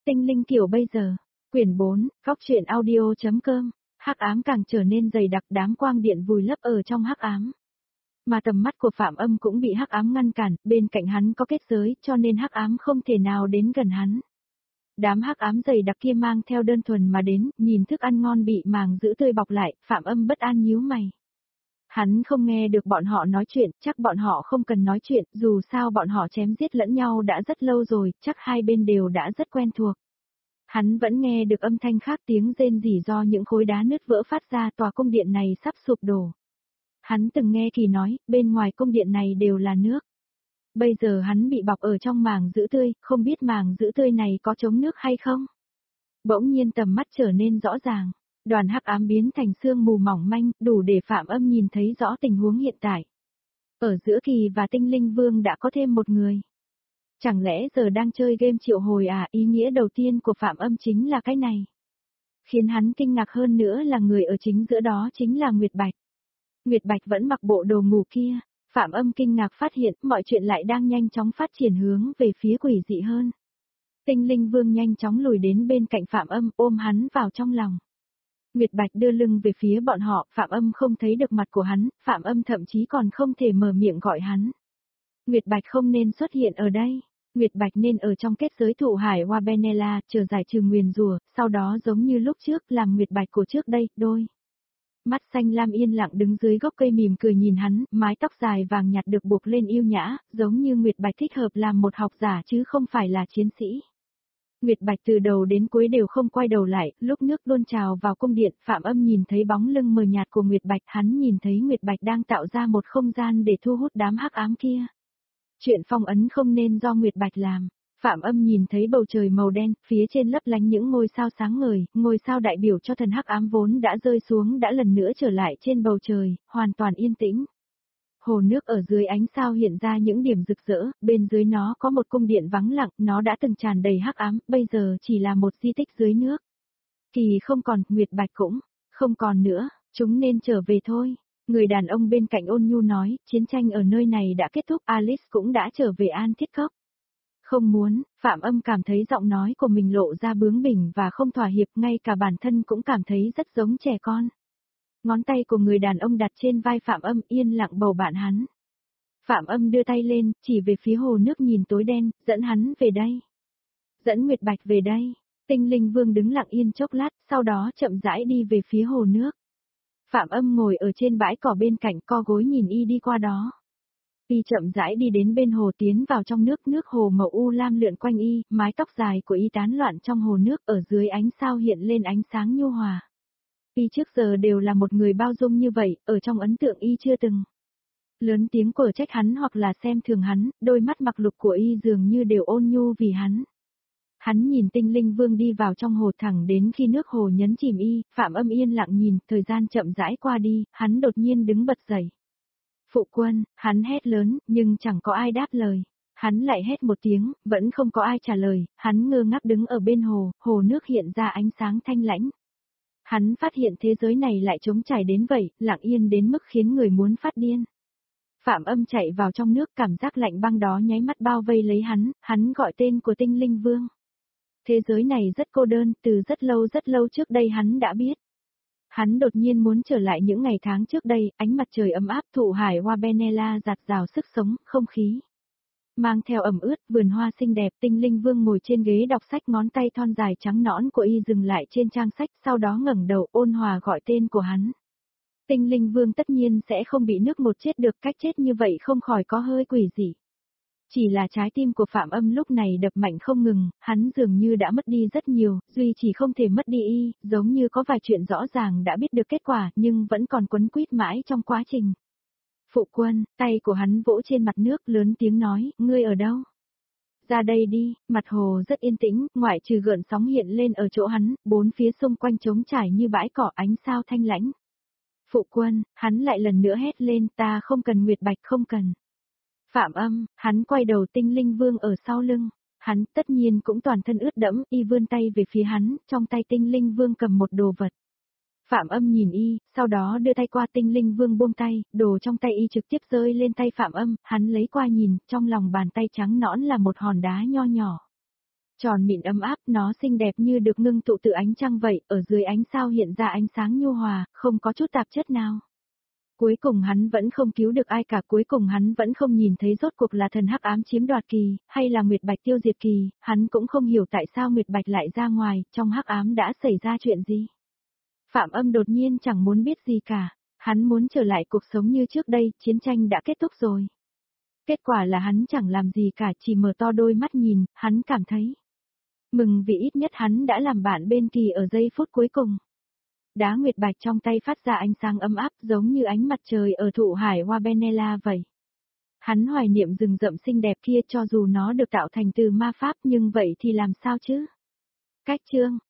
Tinh linh kiểu bây giờ. Quyển 4, Góc truyện audio.com. Hắc ám càng trở nên dày đặc, đám quang điện vùi lấp ở trong hắc ám. Mà tầm mắt của Phạm Âm cũng bị hắc ám ngăn cản, bên cạnh hắn có kết giới, cho nên hắc ám không thể nào đến gần hắn. Đám hắc ám dày đặc kia mang theo đơn thuần mà đến, nhìn thức ăn ngon bị màng giữ tươi bọc lại, Phạm Âm bất an nhíu mày. Hắn không nghe được bọn họ nói chuyện, chắc bọn họ không cần nói chuyện, dù sao bọn họ chém giết lẫn nhau đã rất lâu rồi, chắc hai bên đều đã rất quen thuộc. Hắn vẫn nghe được âm thanh khác, tiếng rên rỉ do những khối đá nứt vỡ phát ra, tòa cung điện này sắp sụp đổ. Hắn từng nghe Kỳ nói, bên ngoài cung điện này đều là nước. Bây giờ hắn bị bọc ở trong màng giữ tươi, không biết màng giữ tươi này có chống nước hay không? Bỗng nhiên tầm mắt trở nên rõ ràng. Đoàn hắc ám biến thành sương mù mỏng manh, đủ để Phạm Âm nhìn thấy rõ tình huống hiện tại. Ở giữa Kỳ và Tinh Linh Vương đã có thêm một người. Chẳng lẽ giờ đang chơi game triệu hồi à? Ý nghĩa đầu tiên của Phạm Âm chính là cái này. Khiến hắn kinh ngạc hơn nữa là người ở chính giữa đó chính là Nguyệt Bạch. Nguyệt Bạch vẫn mặc bộ đồ ngủ kia. Phạm Âm kinh ngạc phát hiện mọi chuyện lại đang nhanh chóng phát triển hướng về phía quỷ dị hơn. Tinh Linh Vương nhanh chóng lùi đến bên cạnh Phạm Âm, ôm hắn vào trong lòng. Nguyệt Bạch đưa lưng về phía bọn họ, Phạm Âm không thấy được mặt của hắn, Phạm Âm thậm chí còn không thể mở miệng gọi hắn. Nguyệt Bạch không nên xuất hiện ở đây. Nguyệt Bạch nên ở trong kết giới thụ hải Hoa Benella, chờ giải trừ nguyền rủa, sau đó giống như lúc trước làm Nguyệt Bạch của trước đây, đôi. Mắt xanh lam yên lặng đứng dưới gốc cây mỉm cười nhìn hắn, mái tóc dài vàng nhạt được buộc lên yêu nhã, giống như Nguyệt Bạch thích hợp làm một học giả chứ không phải là chiến sĩ. Nguyệt Bạch từ đầu đến cuối đều không quay đầu lại, lúc nước luôn trào vào cung điện, Phạm Âm nhìn thấy bóng lưng mờ nhạt của Nguyệt Bạch, hắn nhìn thấy Nguyệt Bạch đang tạo ra một không gian để thu hút đám hắc ám kia. Chuyện phong ấn không nên do Nguyệt Bạch làm. Phạm Âm nhìn thấy bầu trời màu đen, phía trên lấp lánh những ngôi sao sáng ngời, ngôi sao đại biểu cho thần hắc ám vốn đã rơi xuống đã lần nữa trở lại trên bầu trời, hoàn toàn yên tĩnh. Hồ nước ở dưới ánh sao hiện ra những điểm rực rỡ, bên dưới nó có một cung điện vắng lặng, nó đã từng tràn đầy hắc ám, bây giờ chỉ là một di tích dưới nước. Kỳ không còn, Nguyệt Bạch cũng không còn nữa, chúng nên trở về thôi. Người đàn ông bên cạnh ôn nhu nói, chiến tranh ở nơi này đã kết thúc, Alice cũng đã trở về An Thiết Cốc. Không muốn, Phạm Âm cảm thấy giọng nói của mình lộ ra bướng bỉnh và không thỏa hiệp, ngay cả bản thân cũng cảm thấy rất giống trẻ con. Ngón tay của người đàn ông đặt trên vai Phạm Âm, yên lặng bầu bạn hắn. Phạm Âm đưa tay lên, chỉ về phía hồ nước nhìn tối đen, dẫn hắn về đây. Dẫn Nguyệt Bạch về đây. Tinh Linh Vương đứng lặng yên chốc lát, sau đó chậm rãi đi về phía hồ nước. Phạm Âm ngồi ở trên bãi cỏ bên cạnh, co gối nhìn y đi qua đó. Y chậm rãi đi đến bên hồ, tiến vào trong nước, nước hồ màu u lam lượn quanh y, mái tóc dài của y tán loạn trong hồ nước, ở dưới ánh sao hiện lên ánh sáng nhu hòa. Y trước giờ đều là một người bao dung như vậy, ở trong ấn tượng y chưa từng lớn tiếng quở trách hắn hoặc là xem thường hắn, đôi mắt mặc lục của y dường như đều ôn nhu vì hắn. Hắn nhìn Tinh Linh Vương đi vào trong hồ thẳng đến khi nước hồ nhấn chìm y, Phạm Âm yên lặng nhìn, thời gian chậm rãi qua đi, hắn đột nhiên đứng bật dậy. Phụ quân, hắn hét lớn, nhưng chẳng có ai đáp lời. Hắn lại hét một tiếng, vẫn không có ai trả lời, hắn ngơ ngác đứng ở bên hồ, hồ nước hiện ra ánh sáng thanh lãnh. Hắn phát hiện thế giới này lại trống trải đến vậy, lặng yên đến mức khiến người muốn phát điên. Phạm Âm chạy vào trong nước, cảm giác lạnh băng đó nháy mắt bao vây lấy hắn gọi tên của Tinh Linh Vương. Thế giới này rất cô đơn, từ rất lâu trước đây hắn đã biết. Hắn đột nhiên muốn trở lại những ngày tháng trước đây, ánh mặt trời ấm áp, thụ hải Hoa Benella dạt dào sức sống, không khí mang theo ẩm ướt, vườn hoa xinh đẹp. Tinh Linh Vương ngồi trên ghế đọc sách, ngón tay thon dài trắng nõn của y dừng lại trên trang sách, sau đó ngẩng đầu ôn hòa gọi tên của hắn. Tinh Linh Vương tất nhiên sẽ không bị nước một chết được, cách chết như vậy không khỏi có hơi quỷ dị. Chỉ là trái tim của Phạm Âm lúc này đập mạnh không ngừng, hắn dường như đã mất đi rất nhiều, duy chỉ không thể mất đi y, giống như có vài chuyện rõ ràng đã biết được kết quả, nhưng vẫn còn quấn quýt mãi trong quá trình. Phụ quân, tay của hắn vỗ trên mặt nước, lớn tiếng nói, ngươi ở đâu? Ra đây đi. Mặt hồ rất yên tĩnh, ngoại trừ gợn sóng hiện lên ở chỗ hắn, bốn phía xung quanh trống trải như bãi cỏ, ánh sao thanh lãnh. Phụ quân, hắn lại lần nữa hét lên, ta không cần Nguyệt Bạch, không cần. Phạm Âm, hắn quay đầu, Tinh Linh Vương ở sau lưng. Hắn tất nhiên cũng toàn thân ướt đẫm, y vươn tay về phía hắn, trong tay Tinh Linh Vương cầm một đồ vật. Phạm Âm nhìn y, sau đó đưa tay qua, Tinh Linh Vương buông tay, đồ trong tay y trực tiếp rơi lên tay Phạm Âm, hắn lấy qua nhìn, trong lòng bàn tay trắng nõn là một hòn đá nho nhỏ. Tròn mịn ấm áp, nó xinh đẹp như được ngưng tụ từ ánh trăng vậy, ở dưới ánh sao hiện ra ánh sáng nhu hòa, không có chút tạp chất nào. Cuối cùng hắn vẫn không cứu được ai cả, cuối cùng hắn vẫn không nhìn thấy rốt cuộc là thần hắc ám chiếm đoạt kỳ, hay là Nguyệt Bạch tiêu diệt kỳ, hắn cũng không hiểu tại sao Nguyệt Bạch lại ra ngoài, trong hắc ám đã xảy ra chuyện gì. Phạm Âm đột nhiên chẳng muốn biết gì cả, hắn muốn trở lại cuộc sống như trước đây, chiến tranh đã kết thúc rồi. Kết quả là hắn chẳng làm gì cả, chỉ mở to đôi mắt nhìn, hắn cảm thấy mừng vì ít nhất hắn đã làm bạn bên Kỳ ở giây phút cuối cùng. Đá nguyệt bạch trong tay phát ra ánh sáng ấm áp giống như ánh mặt trời ở thụ hải hoa Benella vậy. Hắn hoài niệm rừng rậm xinh đẹp kia cho dù nó được tạo thành từ ma pháp nhưng vậy thì làm sao chứ? Cách chương